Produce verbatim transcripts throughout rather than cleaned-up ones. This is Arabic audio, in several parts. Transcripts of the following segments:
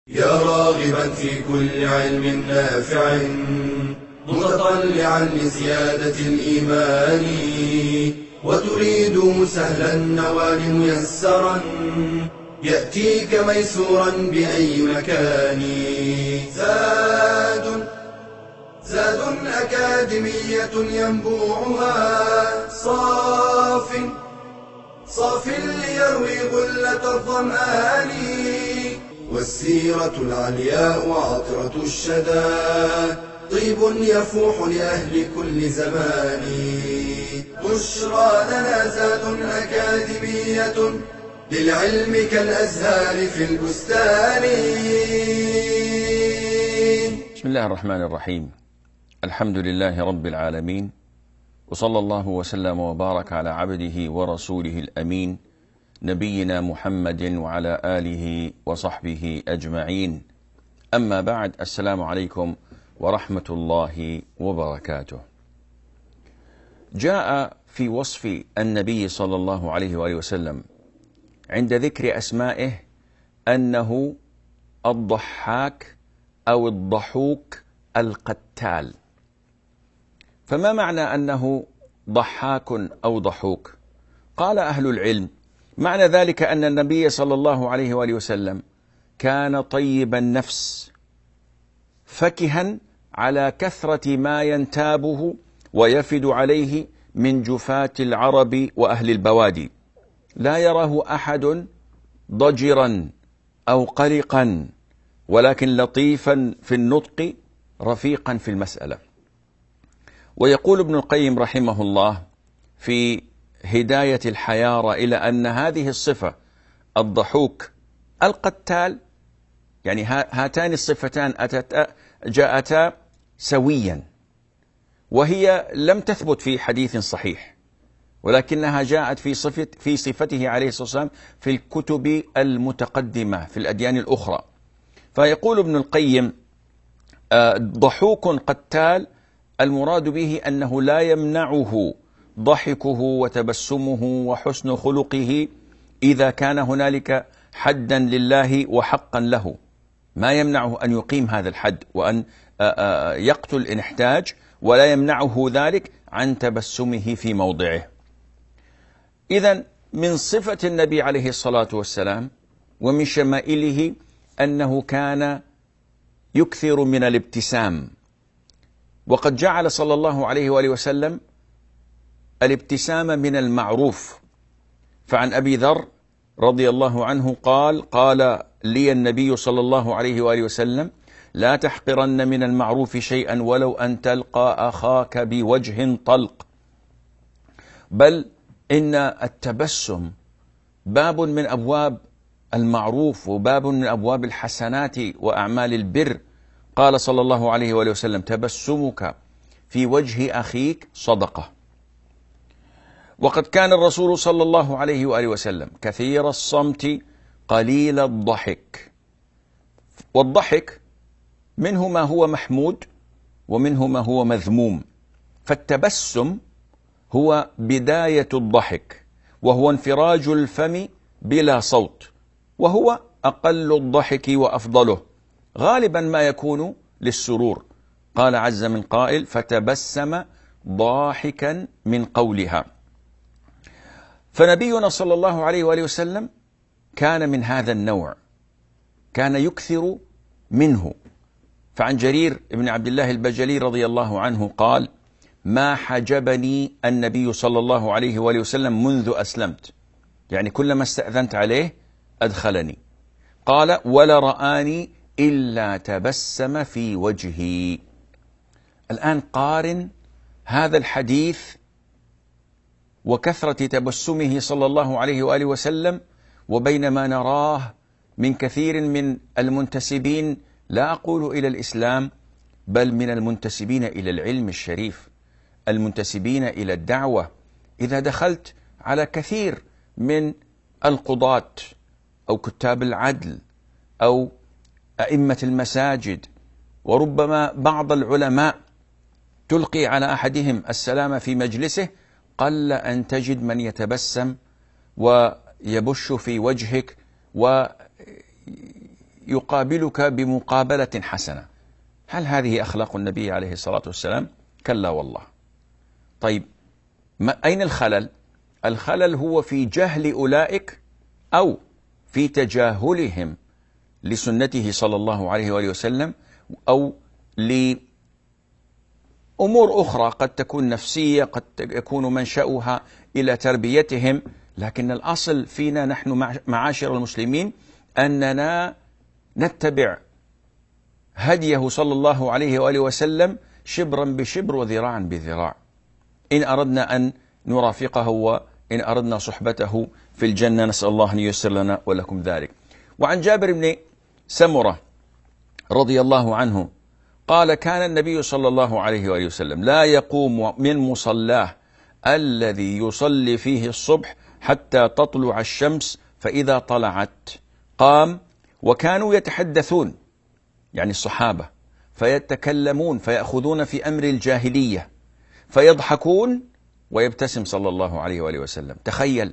يا راغبا في كل علم نافع متطلعا لزيادة الإيمان وتريد سهلا النوال ميسرا يأتيك ميسورا بأي مكان. زاد زاد أكاديمية ينبوعها صاف صاف ليروي غلة الظمآن والسيرة العلياء وعطرة الشدى طيب يفوح لأهل كل زمان. بشرى لنا زاد أكاديمية للعلم كالأزهار في البستان. بسم الله الرحمن الرحيم. الحمد لله رب العالمين، وصلى الله وسلم وبارك على عبده ورسوله الأمين نبينا محمد وعلى آله وصحبه أجمعين. أما بعد، السلام عليكم ورحمة الله وبركاته. جاء في وصف النبي صلى الله عليه وآله وسلم عند ذكر أسمائه أنه الضحاك أو الضحوك القتال. فما معنى أنه ضحاك أو ضحوك؟ قال أهل العلم: معنى ذلك أن النبي صلى الله عليه وآله وسلم كان طيب النفس فكها على كثرة ما ينتابه ويفد عليه من جفاة العرب وأهل البوادي، لا يراه أحد ضجرا أو قلقا، ولكن لطيفا في النطق رفيقا في المسألة. ويقول ابن القيم رحمه الله في هداية الحيارى إلى أن هذه الصفة الضحوك القتال، يعني هاتان الصفتان أتتا جاءتا سويا، وهي لم تثبت في حديث صحيح، ولكنها جاءت في صفة في صفته عليه الصلاة والسلام في الكتب المتقدمة في الأديان الأخرى. فيقول ابن القيم: ضحوك قتال المراد به أنه لا يمنعه ضحكه وتبسمه وحسن خلقه إذا كان هنالك حدا لله وحقا له، ما يمنعه أن يقيم هذا الحد وأن يقتل إن احتاج، ولا يمنعه ذلك عن تبسمه في موضعه. إذن من صفة النبي عليه الصلاة والسلام ومن شمائله أنه كان يكثر من الابتسام، وقد جعل صلى الله عليه وآله وسلم الابتسام من المعروف. فعن أبي ذر رضي الله عنه قال: قال لي النبي صلى الله عليه وآله وسلم: لا تحقرن من المعروف شيئا ولو أن تلقى أخاك بوجه طلق، بل إن التبسم باب من أبواب المعروف وباب من أبواب الحسنات وأعمال البر. قال صلى الله عليه وآله وسلم: تبسمك في وجه أخيك صدقة. وقد كان الرسول صلى الله عليه وآله وسلم كثير الصمت قليل الضحك، والضحك منه ما هو محمود ومنه ما هو مذموم، فالتبسم هو بداية الضحك، وهو انفراج الفم بلا صوت، وهو أقل الضحك وأفضله، غالبا ما يكون للسرور. قال عز من قائل: فتبسم ضاحكا من قولها. فنبينا صلى الله عليه وآله وسلم كان من هذا النوع، كان يكثر منه. فعن جرير بن عبد الله البجلي رضي الله عنه قال: ما حجبني النبي صلى الله عليه وآله وسلم منذ أسلمت، يعني كلما استأذنت عليه أدخلني. قال: ولا رآني إلا تبسم في وجهي. الآن قارن هذا الحديث وكثرة تبسمه صلى الله عليه وآله وسلم وبين ما نراه من كثير من المنتسبين، لا أقول إلى الإسلام، بل من المنتسبين إلى العلم الشريف، المنتسبين إلى الدعوة. إذا دخلت على كثير من القضاة أو كتاب العدل أو أئمة المساجد، وربما بعض العلماء، تلقي على أحدهم السلام في مجلسه، قل أن تجد من يتبسم ويبش في وجهك يقابلك بمقابلة حسنة. هل هذه أخلاق النبي عليه الصلاة والسلام؟ كلا والله. طيب، ما أين الخلل؟ الخلل هو في جهل أولئك أو في تجاهلهم لسنته صلى الله عليه وآله وسلم، أو لأمور أخرى قد تكون نفسية، قد يكون منشأها إلى تربيتهم. لكن الأصل فينا نحن معاشر المسلمين أننا نتبع هديه صلى الله عليه وآله وسلم شبرا بشبر وذراعا بذراع، إن أردنا أن نرافقه وإن أردنا صحبته في الجنة. نسأل الله أن ييسر لنا ولكم ذلك. وعن جابر بن سمرة رضي الله عنه قال: كان النبي صلى الله عليه وآله وسلم لا يقوم من مصلاه الذي يصلي فيه الصبح حتى تطلع الشمس، فإذا طلعت قام، وكانوا يتحدثون يعني الصحابة، فيتكلمون فيأخذون في أمر الجاهلية، فيضحكون ويبتسم صلى الله عليه وآله وسلم. تخيل،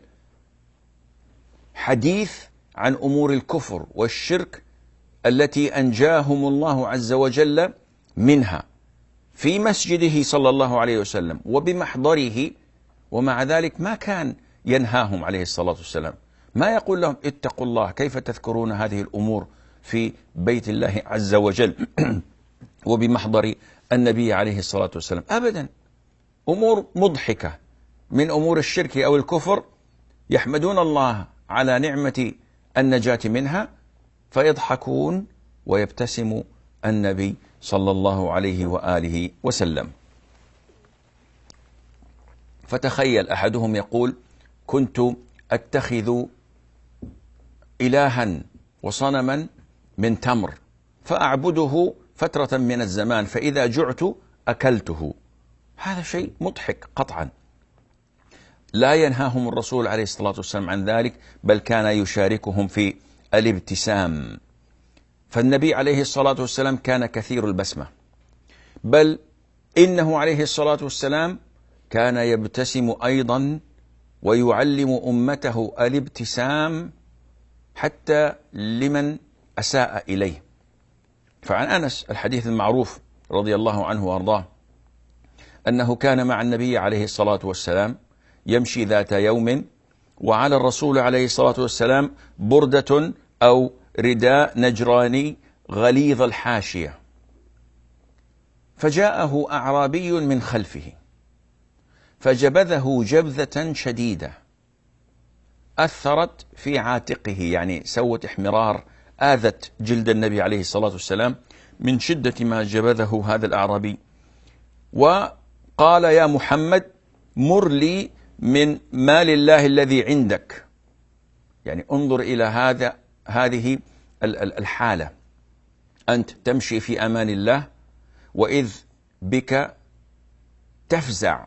حديث عن أمور الكفر والشرك التي أنجاهم الله عز وجل منها في مسجده صلى الله عليه وسلم وبمحضره، ومع ذلك ما كان ينهاهم عليه الصلاة والسلام، ما يقول لهم اتقوا الله، كيف تذكرون هذه الأمور في بيت الله عز وجل وبمحضر النبي عليه الصلاة والسلام؟ أبدا. أمور مضحكة من أمور الشرك أو الكفر يحمدون الله على نعمة النجاة منها، فيضحكون ويبتسم النبي صلى الله عليه وآله وسلم. فتخيل أحدهم يقول: كنت أتخذ إلها وصنما من تمر فأعبده فترة من الزمان، فإذا جعت أكلته. هذا شيء مضحك قطعا. لا ينهاهم الرسول عليه الصلاة والسلام عن ذلك، بل كان يشاركهم في الابتسام. فالنبي عليه الصلاة والسلام كان كثير البسمة، بل إنه عليه الصلاة والسلام كان يبتسم أيضا ويعلم أمته الابتسام حتى لمن أساء إليه. فعن أنس الحديث المعروف رضي الله عنه وأرضاه أنه كان مع النبي عليه الصلاة والسلام يمشي ذات يوم، وعلى الرسول عليه الصلاة والسلام بردة أو رداء نجراني غليظ الحاشية، فجاءه أعرابي من خلفه فجبذه جبذة شديدة أثرت في عاتقه، يعني سوت احمرار، آذت جلد النبي عليه الصلاة والسلام من شدة ما جبذه هذا الأعرابي، وقال: يا محمد مر لي من مال الله الذي عندك. يعني انظر إلى هذا هذه الحالة، أنت تمشي في أمان الله، وإذ بك تفزع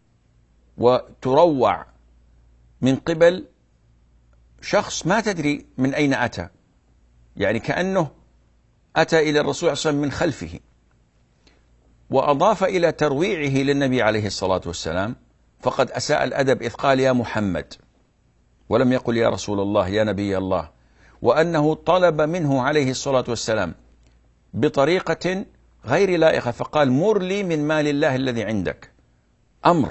وتروع من قبل شخص ما تدري من أين أتى، يعني كأنه أتى إلى الرسول صلى الله عليه وسلم من خلفه. وأضاف إلى ترويعه للنبي عليه الصلاة والسلام فقد أساء الأدب إذ قال: يا محمد، ولم يقل يا رسول الله يا نبي الله، وأنه طلب منه عليه الصلاة والسلام بطريقة غير لائقة، فقال: مر لي من مال الله الذي عندك. أمر،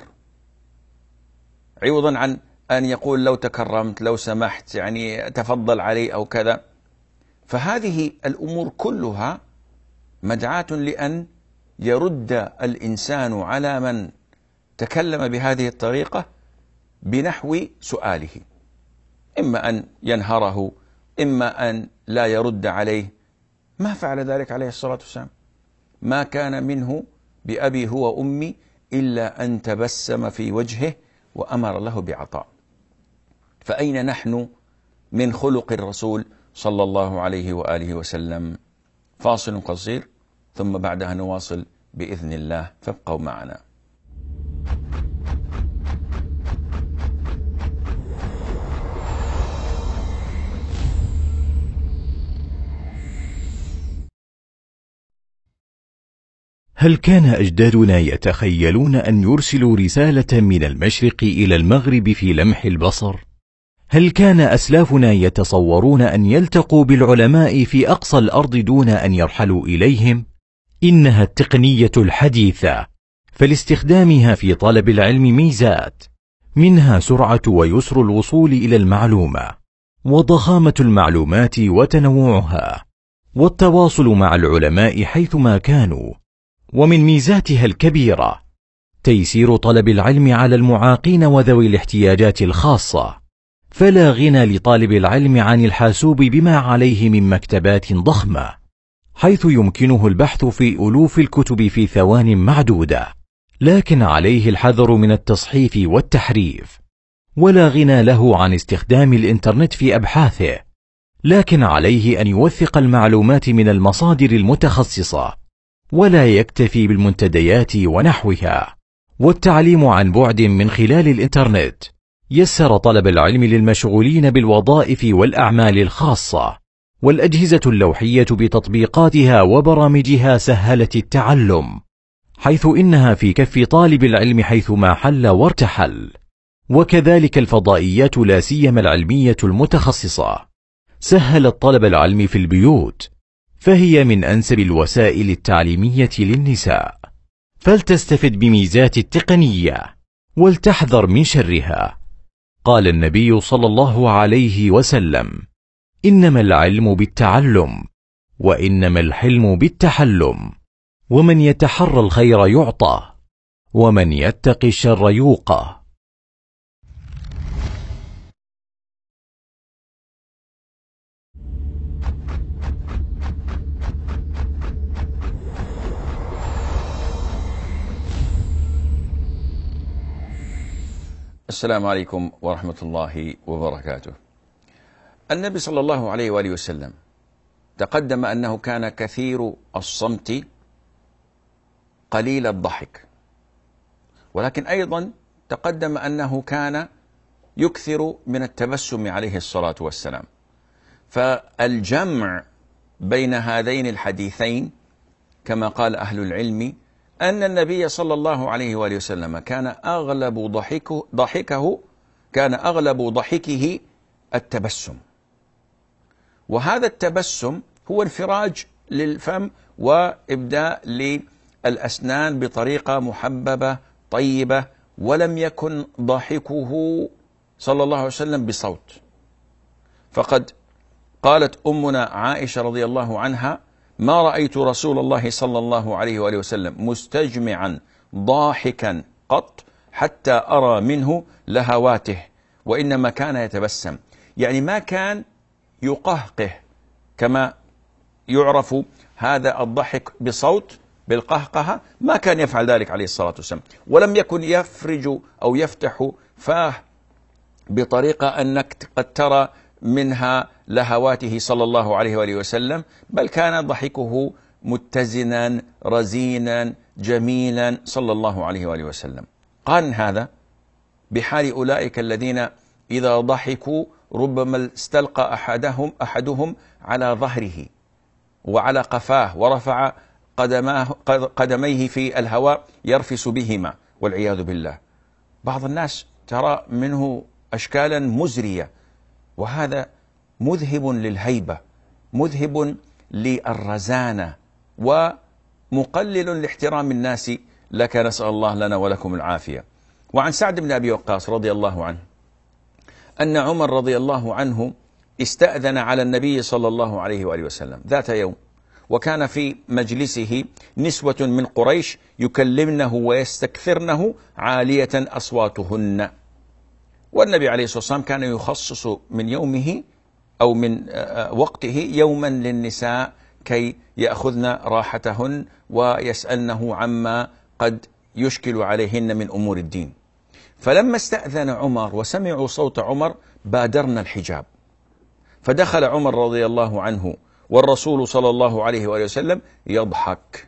عوضا عن أن يقول لو تكرمت، لو سمحت، يعني تفضل علي أو كذا. فهذه الأمور كلها مدعاة لأن يرد الإنسان على من تكلم بهذه الطريقة بنحو سؤاله، إما أن ينهره، إما أن لا يرد عليه. ما فعل ذلك عليه الصلاة والسلام، ما كان منه بأبي هو أمي إلا أن تبسم في وجهه وأمر له بعطاء. فأين نحن من خلق الرسول صلى الله عليه وآله وسلم؟ فاصل قصير ثم بعدها نواصل بإذن الله، فابقوا معنا. هل كان أجدادنا يتخيلون أن يرسلوا رسالة من المشرق إلى المغرب في لمح البصر؟ هل كان أسلافنا يتصورون أن يلتقوا بالعلماء في أقصى الأرض دون أن يرحلوا إليهم؟ إنها التقنية الحديثة، فلاستخدامها في طلب العلم ميزات، منها سرعة ويسر الوصول إلى المعلومة، وضخامة المعلومات وتنوعها، والتواصل مع العلماء حيثما كانوا. ومن ميزاتها الكبيرة تيسير طلب العلم على المعاقين وذوي الاحتياجات الخاصة، فلا غنى لطالب العلم عن الحاسوب بما عليه من مكتبات ضخمة، حيث يمكنه البحث في ألوف الكتب في ثوان معدودة، لكن عليه الحذر من التصحيف والتحريف. ولا غنى له عن استخدام الإنترنت في أبحاثه، لكن عليه أن يوثق المعلومات من المصادر المتخصصة، ولا يكتفي بالمنتديات ونحوها. والتعليم عن بعد من خلال الإنترنت يسر طلب العلم للمشغولين بالوظائف والأعمال الخاصة، والأجهزة اللوحية بتطبيقاتها وبرامجها سهلت التعلم، حيث إنها في كف طالب العلم حيثما حل وارتحل. وكذلك الفضائيات لا سيما العلمية المتخصصة سهلت طلب العلم في البيوت، فهي من أنسب الوسائل التعليمية للنساء، فلتستفد بميزات التقنية ولتحذر من شرها. قال النبي صلى الله عليه وسلم: إنما العلم بالتعلم، وإنما الحلم بالتحلم، ومن يتحرى الخير يعطى، ومن يتق الشر يوقى. السلام عليكم ورحمة الله وبركاته. النبي صلى الله عليه وآله وسلم تقدم أنه كان كثير الصمت قليل الضحك، ولكن أيضا تقدم أنه كان يكثر من التبسم عليه الصلاة والسلام. فالجمع بين هذين الحديثين كما قال أهل العلم أن النبي صلى الله عليه وآله وسلم كان أغلب ضحكه, ضحكه كان أغلب ضحكه التبسم، وهذا التبسم هو انفراج للفم وإبداء للأسنان بطريقة محببة طيبة، ولم يكن ضحكه صلى الله عليه وسلم بصوت. فقد قالت أمنا عائشة رضي الله عنها: ما رأيت رسول الله صلى الله عليه وآله وسلم مستجمعا ضاحكا قط حتى أرى منه لهواته، وإنما كان يتبسم، يعني ما كان يقهقه كما يعرف هذا الضحك بصوت بالقهقهة، ما كان يفعل ذلك عليه الصلاة والسلام، ولم يكن يفرج أو يفتح فاه بطريقة أنك قد ترى منها لهواته صلى الله عليه وآله وسلم، بل كان ضحكه متزنا رزينا جميلا صلى الله عليه وآله وسلم. قارن هذا بحال أولئك الذين إذا ضحكوا ربما استلقى أحدهم أحدهم على ظهره وعلى قفاه ورفع قدماه قدميه في الهواء يرفس بهما والعياذ بالله. بعض الناس ترى منه أشكالا مزرية، وهذا مذهب للهيبة، مذهب للرزانة، ومقلل لاحترام الناس لك، نسأل الله لنا ولكم العافية. وعن سعد بن أبي وقاص رضي الله عنه أن عمر رضي الله عنه استأذن على النبي صلى الله عليه وآله وسلم ذات يوم، وكان في مجلسه نسوة من قريش يكلمنه ويستكثرنه عالية أصواتهن، والنبي عليه الصلاة والسلام كان يخصص من يومه أو من وقته يوما للنساء كي يأخذن راحتهن ويسألنه عما قد يشكل عليهن من أمور الدين. فلما استأذن عمر وسمعوا صوت عمر بادرنا الحجاب، فدخل عمر رضي الله عنه والرسول صلى الله عليه وآله وسلم يضحك،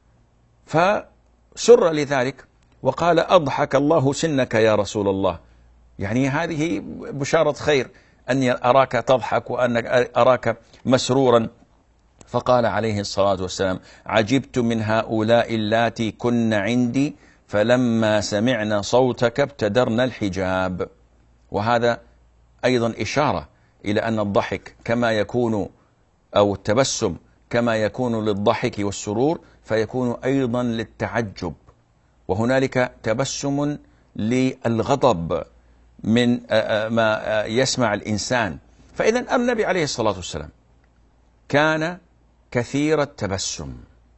فسر لذلك وقال: أضحك الله سنك يا رسول الله، يعني هذه بشارة خير أني أراك تضحك وأنك أراك مسرورا. فقال عليه الصلاة والسلام: عجبت من هؤلاء اللاتي كن عندي فلما سمعنا صوتك ابتدرنا الحجاب. وهذا أيضا إشارة إلى أن الضحك كما يكون أو التبسم كما يكون للضحك والسرور فيكون أيضا للتعجب، وهنالك تبسم للغضب من ما يسمع الإنسان. فإذا النبي عليه الصلاة والسلام كان كثير التبسم،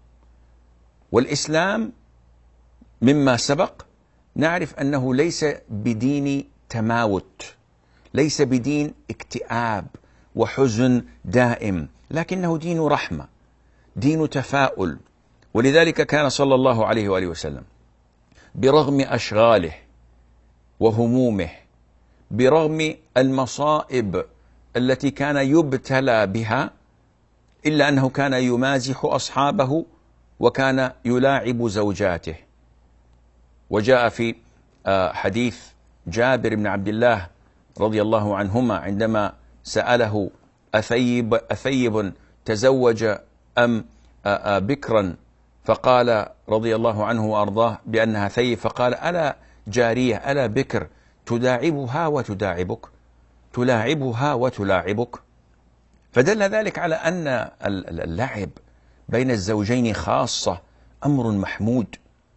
والإسلام مما سبق نعرف أنه ليس بدين تماوت، ليس بدين اكتئاب وحزن دائم، لكنه دين رحمة، دين تفاؤل. ولذلك كان صلى الله عليه وآله وسلم برغم أشغاله وهمومه، برغم المصائب التي كان يبتلى بها، إلا أنه كان يمازح أصحابه وكان يلاعب زوجاته. وجاء في حديث جابر بن عبد الله رضي الله عنهما عندما سأله أثيب, أثيب تزوج أم بكرا، فقال رضي الله عنه وأرضاه بأنها ثيب، فقال ألا جارية ألا بكر تداعبها وتداعبك، تلاعبها وتلاعبك. فدل ذلك على أن اللعب بين الزوجين خاصة أمر محمود،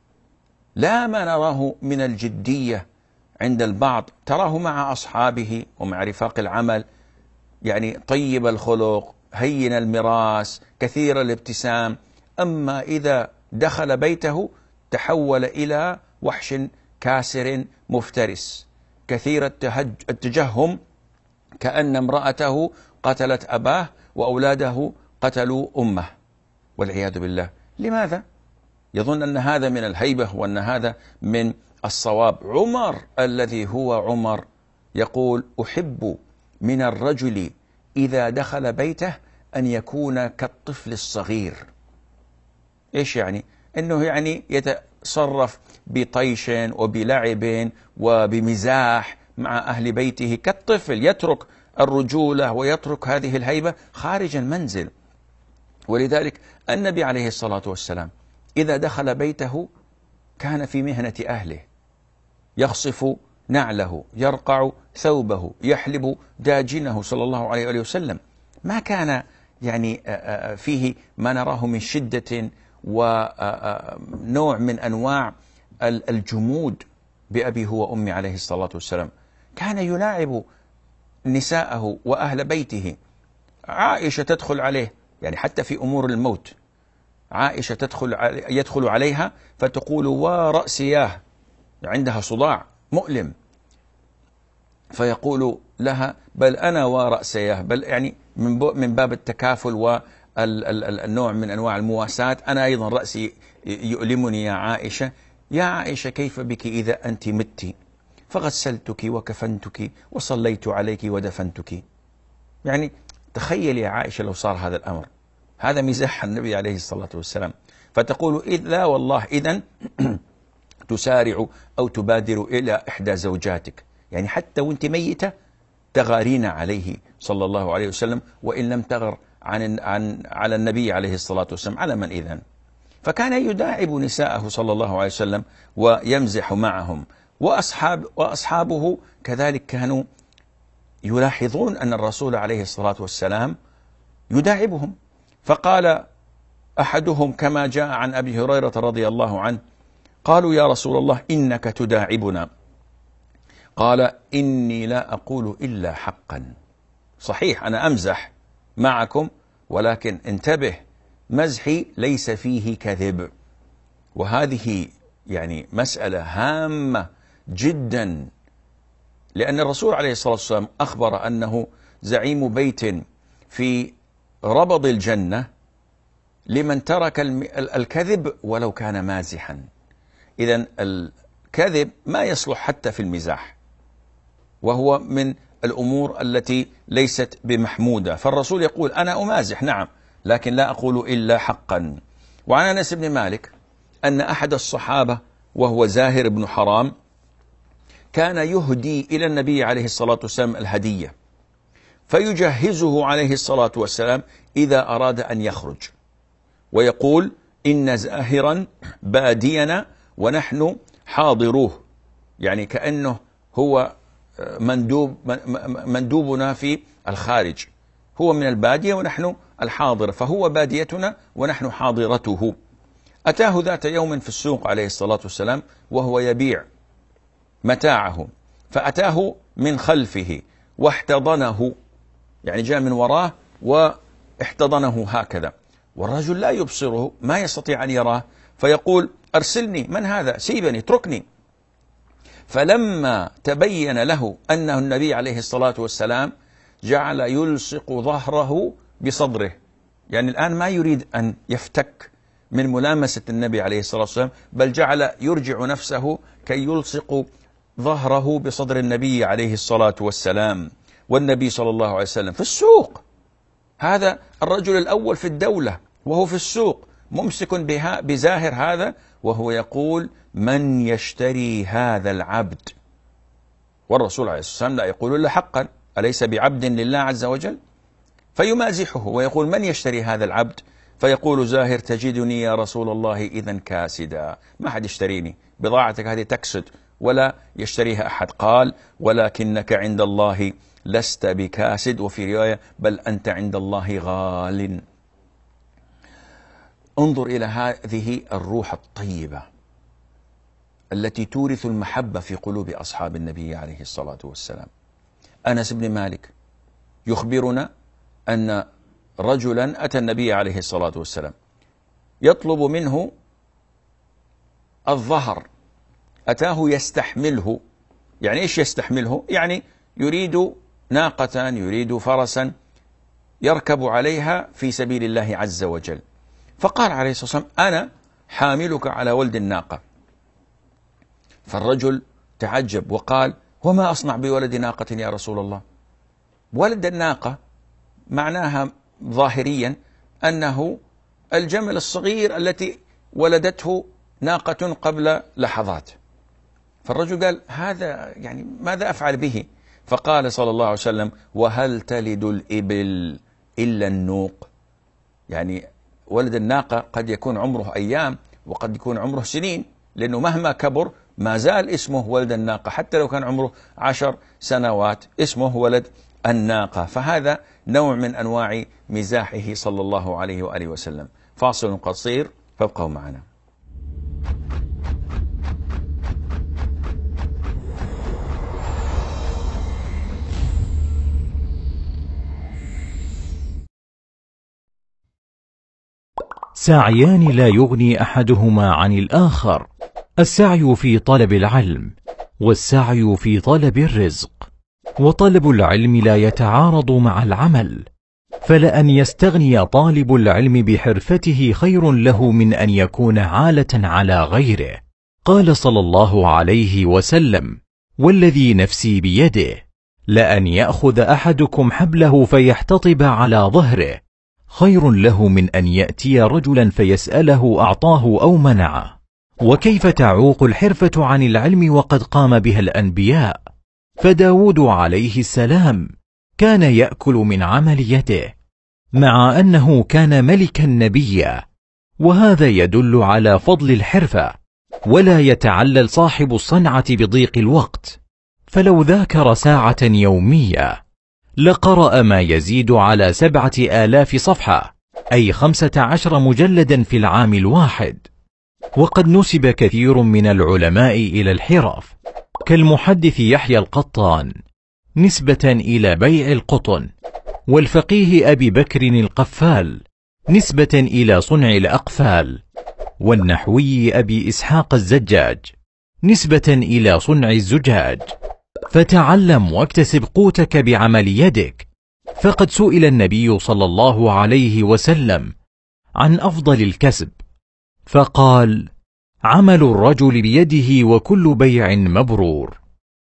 لا ما نراه من الجدية عند البعض، تراه مع أصحابه ومع رفاق العمل يعني طيب الخلق هين المراس كثير الابتسام، أما إذا دخل بيته تحول إلى وحش كاسر مفترس كثير التجهم، كأن امرأته قتلت أباه وأولاده قتلوا أمه والعياذ بالله. لماذا؟ يظن أن هذا من الهيبة وأن هذا من الصواب. عمر الذي هو عمر يقول أحب من الرجل إذا دخل بيته أن يكون كالطفل الصغير. إيش يعني؟ أنه يعني يتصرف بطيش وبلعب وبمزاح مع أهل بيته كالطفل، يترك الرجولة ويترك هذه الهيبة خارج المنزل. ولذلك النبي عليه الصلاة والسلام إذا دخل بيته كان في مهنة أهله، يخصف نعله، يرقع ثوبه، يحلب داجنه صلى الله عليه وآله وسلم. ما كان يعني فيه ما نراه من شدة ونوع من أنواع الجمود بأبي هو أمي عليه الصلاة والسلام. كان يلاعب نساءه وأهل بيته. عائشة تدخل عليه يعني حتى في أمور الموت، عائشة تدخل يدخل عليها فتقول ورأسياه، عندها صداع مؤلم، فيقول لها بل أنا ورأسياه، بل يعني من من باب التكافل والنوع من أنواع المواساة، أنا أيضا رأسي يؤلمني يا عائشة. يا عائشة كيف بك إذا أنت مت، فغسلتك وكفنتك وصليت عليك ودفنتك. يعني تخيل يا عائشة لو صار هذا الأمر، هذا مزاح النبي عليه الصلاة والسلام. فتقول إذ لا والله إذن تسارع أو تبادر إلى إحدى زوجاتك، يعني حتى وانت ميتة تغارين عليه صلى الله عليه وسلم، وإن لم تغر عن عن على النبي عليه الصلاة والسلام على من إذن. فكان يداعب نساءه صلى الله عليه وسلم ويمزح معهم، وأصحاب وأصحابه كذلك كانوا يلاحظون أن الرسول عليه الصلاة والسلام يداعبهم. فقال أحدهم كما جاء عن أبي هريرة رضي الله عنه قالوا يا رسول الله إنك تداعبنا، قال إني لا أقول إلا حقا. صحيح أنا أمزح معكم، ولكن انتبه مزحي ليس فيه كذب. وهذه يعني مسألة هامة جدا، لأن الرسول عليه الصلاة والسلام أخبر أنه زعيم بيت في ربض الجنة لمن ترك الكذب ولو كان مازحا. إذن الكذب ما يصلح حتى في المزاح، وهو من الأمور التي ليست بمحمودة. فالرسول يقول أنا أمازح نعم، لكن لا أقول إلا حقا. وعن أنس بن مالك أن أحد الصحابة وهو زاهر بن حرام كان يهدي إلى النبي عليه الصلاة والسلام الهدية، فيجهزه عليه الصلاة والسلام إذا أراد أن يخرج، ويقول إن زاهرا بادينا ونحن حاضروه، يعني كأنه هو مندوب مندوبنا في الخارج، هو من البادية ونحن الحاضرة، فهو باديتنا ونحن حاضرته. أتاه ذات يوم في السوق عليه الصلاة والسلام وهو يبيع متاعه، فأتاه من خلفه واحتضنه، يعني جاء من وراه واحتضنه هكذا، والرجل لا يبصره، ما يستطيع أن يراه، فيقول أرسلني، من هذا؟ سيبني، اتركني. فلما تبين له أنه النبي عليه الصلاة والسلام جعل يلصق ظهره بصدره، يعني الآن ما يريد أن يفتك من ملامسة النبي عليه الصلاة والسلام، بل جعل يرجع نفسه كي يلصق ظهره بصدر النبي عليه الصلاة والسلام. والنبي صلى الله عليه وسلم في السوق، هذا الرجل الأول في الدولة وهو في السوق ممسك بها بزاهر هذا، وهو يقول من يشتري هذا العبد؟ والرسول عليه الصلاة والسلام لا يقول إلا حقا، أليس بعبد لله عز وجل؟ فيمازحه ويقول من يشتري هذا العبد؟ فيقول زاهر تجدني يا رسول الله إذا كاسدا، ما حد يشتريني، بضاعتك هذه تكسد ولا يشتريها أحد. قال ولكنك عند الله لست بكاسد، وفي رواية بل أنت عند الله غال. انظر إلى هذه الروح الطيبة التي تورث المحبة في قلوب أصحاب النبي عليه الصلاة والسلام. أنس بن مالك يخبرنا أن رجلا أتى النبي عليه الصلاة والسلام يطلب منه الظهر، أتاه يستحمله. يعني إيش يستحمله؟ يعني يريد ناقة، يريد فرسا يركب عليها في سبيل الله عز وجل. فقال عليه الصلاة والسلام أنا حاملك على ولد الناقة. فالرجل تعجب وقال وما أصنع بولد ناقة يا رسول الله؟ ولد الناقة معناها ظاهريا أنه الجمل الصغير التي ولدته ناقة قبل لحظات. فالرجل قال هذا يعني ماذا أفعل به؟ فقال صلى الله عليه وسلم وهل تلد الإبل إلا النوق؟ يعني ولد الناقة قد يكون عمره أيام وقد يكون عمره سنين، لأنه مهما كبر ما زال اسمه ولد الناقة، حتى لو كان عمره عشر سنوات اسمه ولد الناقة. فهذا نوع من أنواع مزاحه صلى الله عليه وآله وسلم. فاصل قصير فابقوا معنا. سعيان لا يغني أحدهما عن الآخر، السعي في طلب العلم والسعي في طلب الرزق. وطلب العلم لا يتعارض مع العمل، فلأن يستغني طالب العلم بحرفته خير له من أن يكون عالة على غيره. قال صلى الله عليه وسلم والذي نفسي بيده لأن يأخذ أحدكم حبله فيحتطب على ظهره خير له من أن يأتي رجلا فيسأله أعطاه أو منعه. وكيف تعوق الحرفة عن العلم وقد قام بها الأنبياء؟ فداود عليه السلام كان يأكل من عمل يده مع أنه كان ملكا نبيا، وهذا يدل على فضل الحرفة. ولا يتعلل صاحب الصنعة بضيق الوقت، فلو ذاكر ساعة يومية لقرأ ما يزيد على سبعة آلاف صفحة، أي خمسة عشر مجلدا في العام الواحد. وقد نسب كثير من العلماء إلى الحرف، كالمحدث يحيى القطان نسبة إلى بيع القطن، والفقيه أبي بكر القفال نسبة إلى صنع الأقفال، والنحوي أبي إسحاق الزجاج نسبة إلى صنع الزجاج. فتعلم واكتسب قوتك بعمل يدك. فقد سئل النبي صلى الله عليه وسلم عن أفضل الكسب، فقال عمل الرجل بيده وكل بيع مبرور.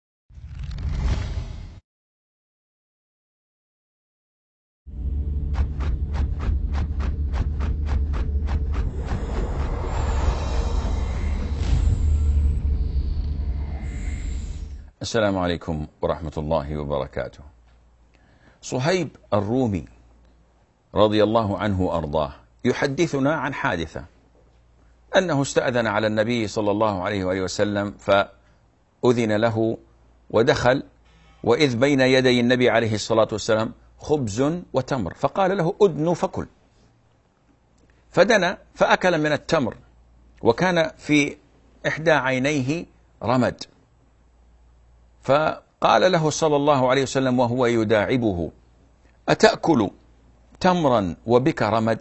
السلام عليكم ورحمة الله وبركاته. صهيب الرومي رضي الله عنه وأرضاه يحدثنا عن حادثة، أنه استأذن على النبي صلى الله عليه وآله وسلم فأذن له ودخل وإذ بين يدي النبي عليه الصلاة والسلام خبز وتمر، فقال له أدن فكل، فدنا فأكل من التمر، وكان في إحدى عينيه رمد، فقال له صلى الله عليه وسلم وهو يداعبه: أتأكل تمرا وبك رمد؟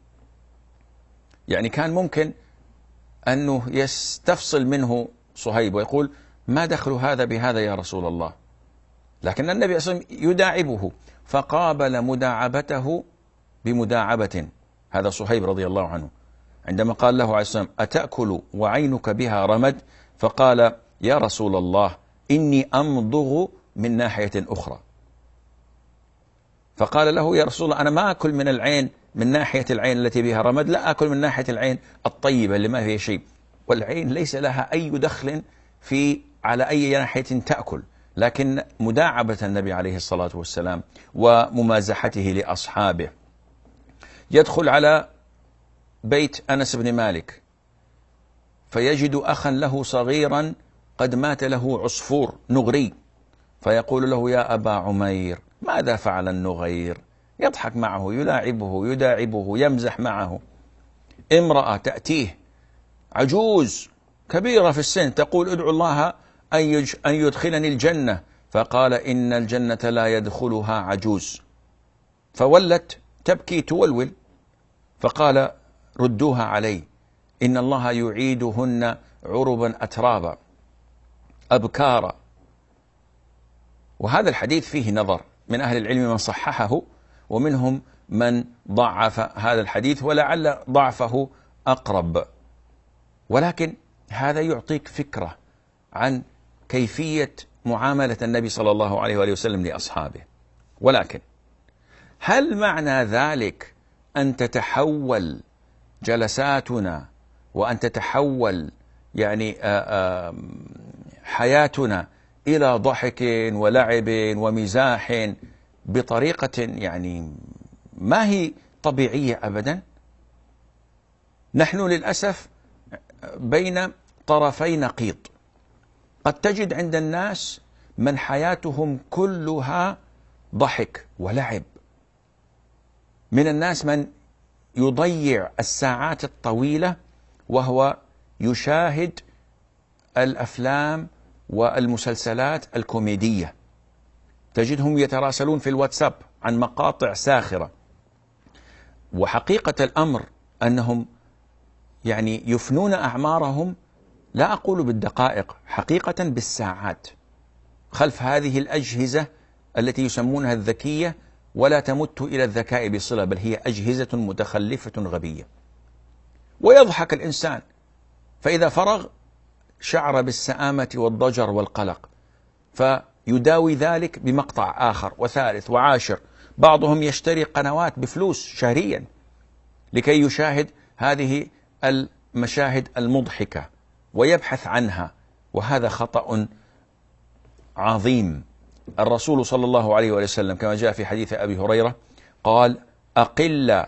يعني كان ممكن أنه يستفصل منه صهيب ويقول: ما دخل هذا بهذا يا رسول الله؟ لكن النبي صلى الله عليه وسلم يداعبه، فقابل مداعبته بمداعبة. هذا صهيب رضي الله عنه عندما قال له عليه السلام: أتأكل وعينك بها رمد؟ فقال: يا رسول الله إني أمضغ من ناحية أخرى. فقال له: يا رسول الله أنا ما أكل من العين، من ناحية العين التي بها رمد، لا أكل من ناحية العين الطيبة اللي ما فيها شيء، والعين ليس لها أي دخل في على أي ناحية تأكل. لكن مداعبة النبي عليه الصلاة والسلام وممازحته لأصحابه. يدخل على بيت أنس بن مالك فيجد أخا له صغيرا قد مات له عصفور نغري، فيقول له: يا أبا عمير ماذا فعل النغير؟ يضحك معه، يلاعبه، يداعبه، يمزح معه. امرأة تأتيه عجوز كبيرة في السن تقول: ادعو الله أن يدخلني الجنة، فقال: إن الجنة لا يدخلها عجوز. فولت تبكي تولول، فقال: ردوها علي، إن الله يعيدهن عربا أترابا أبكارا. وهذا الحديث فيه نظر، من أهل العلم من صححه ومنهم من ضعف هذا الحديث، ولعل ضعفه أقرب، ولكن هذا يعطيك فكرة عن كيفية معاملة النبي صلى الله عليه وآله وسلم لأصحابه. ولكن هل معنى ذلك أن تتحول جلساتنا وأن تتحول يعني حياتنا إلى ضحك ولعب ومزاح بطريقة يعني ما هي طبيعية أبدا؟ نحن للأسف بين طرفي نقيض. قد تجد عند الناس من حياتهم كلها ضحك ولعب، من الناس من يضيع الساعات الطويلة وهو يشاهد الأفلام والمسلسلات الكوميدية، تجدهم يتراسلون في الواتساب عن مقاطع ساخرة، وحقيقة الأمر أنهم يعني يفنون أعمارهم، لا أقول بالدقائق، حقيقة بالساعات، خلف هذه الأجهزة التي يسمونها الذكية، ولا تمت إلى الذكاء بصلة، بل هي أجهزة متخلفة غبية. ويضحك الإنسان، فإذا فرغ شعر بالسآمة والضجر والقلق، فيداوي ذلك بمقطع آخر وثالث وعاشر. بعضهم يشتري قنوات بفلوس شهريا لكي يشاهد هذه المشاهد المضحكة ويبحث عنها، وهذا خطأ عظيم. الرسول صلى الله عليه وسلم كما جاء في حديث أبي هريرة قال: أقل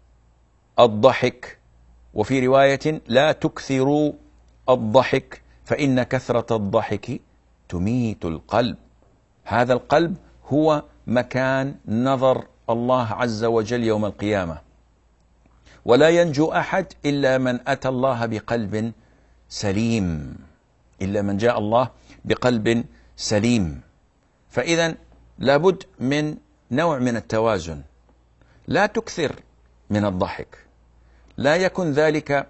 الضحك، وفي رواية: لا تكثروا الضحك فإن كثرة الضحك تميت القلب. هذا القلب هو مكان نظر الله عز وجل يوم القيامة، ولا ينجو أحد إلا من أتى الله بقلب سليم، إلا من جاء الله بقلب سليم. فإذا لابد من نوع من التوازن، لا تكثر من الضحك، لا يكن ذلك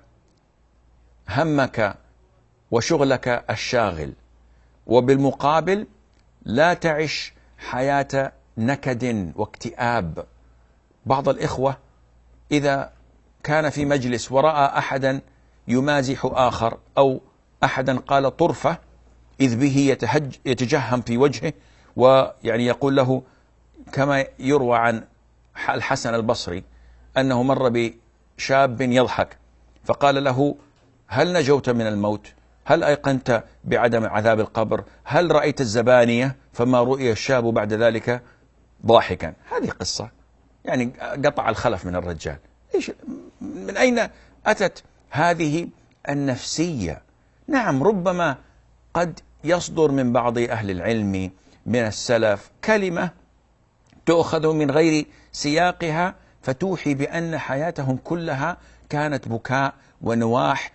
همك وشغلك الشاغل، وبالمقابل لا تعش حياة نكد واكتئاب. بعض الإخوة إذا كان في مجلس ورأى أحدا يمازح آخر أو أحدا قال طرفة، إذ به يتهج يتجهم في وجهه، ويعني يقول له كما يروى عن الحسن البصري أنه مر بشاب يضحك فقال له: هل نجوت من الموت؟ هل أيقنت بعدم عذاب القبر؟ هل رأيت الزبانية؟ فما رؤي الشاب بعد ذلك ضاحكا. هذه قصة يعني قطع الخلف من الرجال. إيش من أين أتت هذه النفسية؟ نعم، ربما قد يصدر من بعض أهل العلم من السلف كلمة تؤخذ من غير سياقها فتوحي بأن حياتهم كلها كانت بكاء ونواح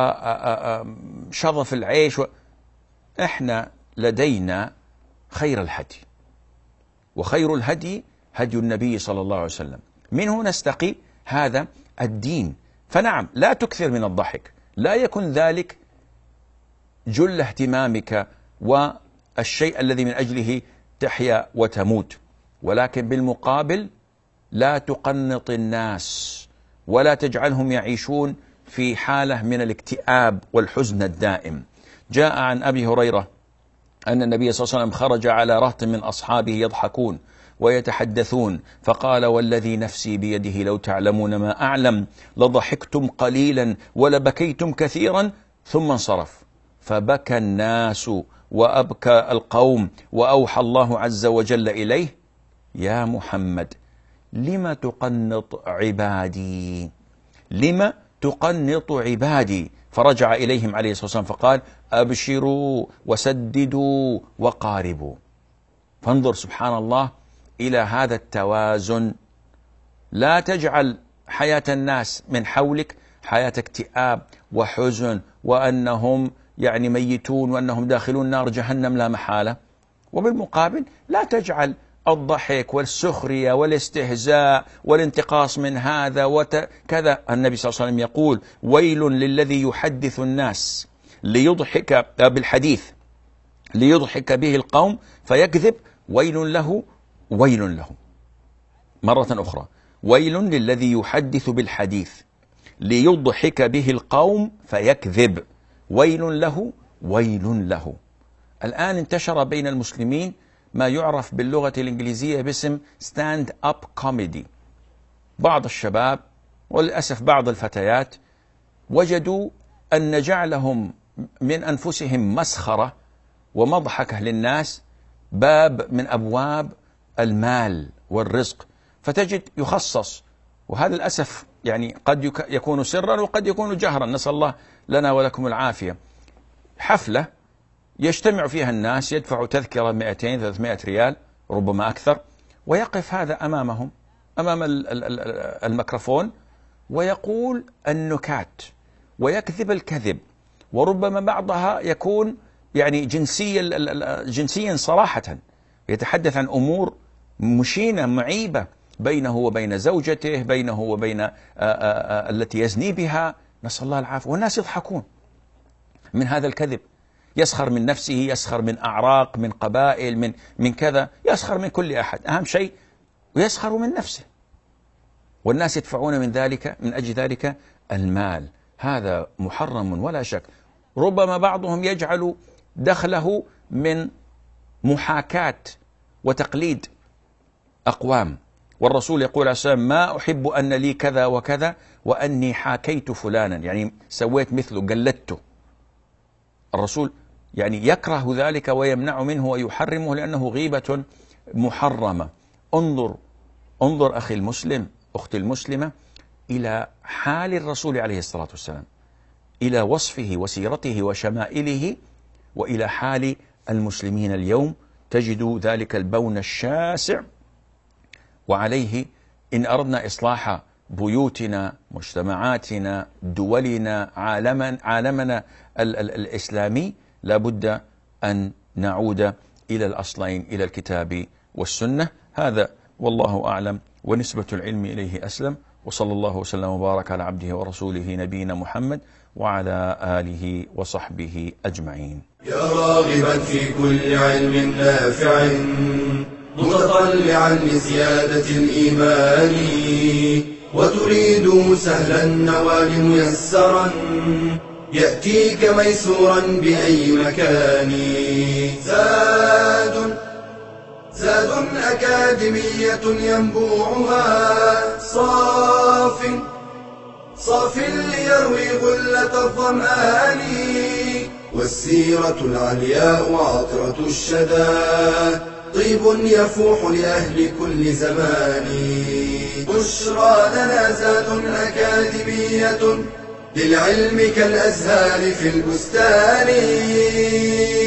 وشظف العيش و... احنا لدينا خير الهدي، وخير الهدي هدي النبي صلى الله عليه وسلم، منه نستقي هذا الدين. فنعم لا تكثر من الضحك، لا يكن ذلك جل اهتمامك والشيء الذي من أجله تحيا وتموت، ولكن بالمقابل لا تقنط الناس ولا تجعلهم يعيشون في حالة من الاكتئاب والحزن الدائم. جاء عن أبي هريرة أن النبي صلى الله عليه وسلم خرج على رهط من أصحابه يضحكون ويتحدثون فقال: والذي نفسي بيده لو تعلمون ما أعلم لضحكتم قليلا ولبكيتم كثيرا. ثم انصرف فبكى الناس وأبكى القوم، وأوحى الله عز وجل إليه: يا محمد لم تقنط عبادي، لم تقنط عبادي. فرجع إليهم عليه الصلاة والسلام فقال: أبشروا وسددوا وقاربوا. فانظر سبحان الله إلى هذا التوازن، لا تجعل حياة الناس من حولك حياة اكتئاب وحزن وأنهم يعني ميتون وأنهم داخلون نار جهنم لا محالة، وبالمقابل لا تجعل الضحك والسخرية والاستهزاء والانتقاص من هذا وكذا. النبي صلى الله عليه وسلم يقول: ويل للذي يحدث الناس ليضحك بالحديث ليضحك به القوم فيكذب، ويل له ويل له. مرة أخرى: ويل للذي يحدث بالحديث ليضحك به القوم فيكذب، ويل له ويل له. الآن انتشر بين المسلمين ما يعرف باللغة الإنجليزية باسم ستاند أب كوميدي. بعض الشباب وللأسف بعض الفتيات وجدوا أن جعلهم من أنفسهم مسخرة ومضحكة للناس باب من أبواب المال والرزق، فتجد يخصص، وهذا للأسف يعني قد يكون سرا وقد يكون جهرا، نسأل الله لنا ولكم العافية، حفلة يجتمع فيها الناس يدفعوا تذكرة مئتين ثلاثمائة ريال ربما أكثر، ويقف هذا أمامهم أمام الميكروفون ويقول النكات ويكذب الكذب، وربما بعضها يكون يعني جنسيا جنسيا صراحة، يتحدث عن أمور مشينة معيبة بينه وبين زوجته، بينه وبين آآ آآ التي يزني بها، نسأل الله العافية، والناس يضحكون من هذا الكذب. يسخر من نفسه، يسخر من أعراق، من قبائل، من من كذا، يسخر من كل أحد، أهم شيء ويسخر من نفسه، والناس يدفعون من ذلك من أجل ذلك المال. هذا محرم ولا شك. ربما بعضهم يجعل دخله من محاكاة وتقليد أقوام، والرسول يقول عليه السلام: ما أحب أن لي كذا وكذا وأني حاكيت فلانا، يعني سويت مثله قلدته. الرسول يعني يكره ذلك ويمنع منه ويحرمه لأنه غيبة محرمة. انظر انظر أخي المسلم، أختي المسلمة، إلى حال الرسول عليه الصلاة والسلام، إلى وصفه وسيرته وشمائله، وإلى حال المسلمين اليوم، تجد ذلك البون الشاسع. وعليه إن أردنا إصلاح بيوتنا، مجتمعاتنا، دولنا، عالمنا, عالمنا ال ال الإسلامي، لابد أن نعود إلى الأصلين، إلى الكتاب والسنة. هذا والله أعلم، ونسبة العلم إليه أسلم. وصلى الله وسلم وبارك على عبده ورسوله نبينا محمد وعلى آله وصحبه أجمعين. يا راغبا في كل علم نافع متطلعا لزيادة الإيمان، وتريد سهلا النوال ميسرا يأتيك ميسورا بأي مكان. زاد زاد أكاديمية ينبوعها صاف صاف ليروي غلة الظمآن، والسيرة العلياء عطرة الشدى طيب يفوح لأهل كل زمان. بشرى لنا زاد أكاديمية للعلم كالأزهار في البستان.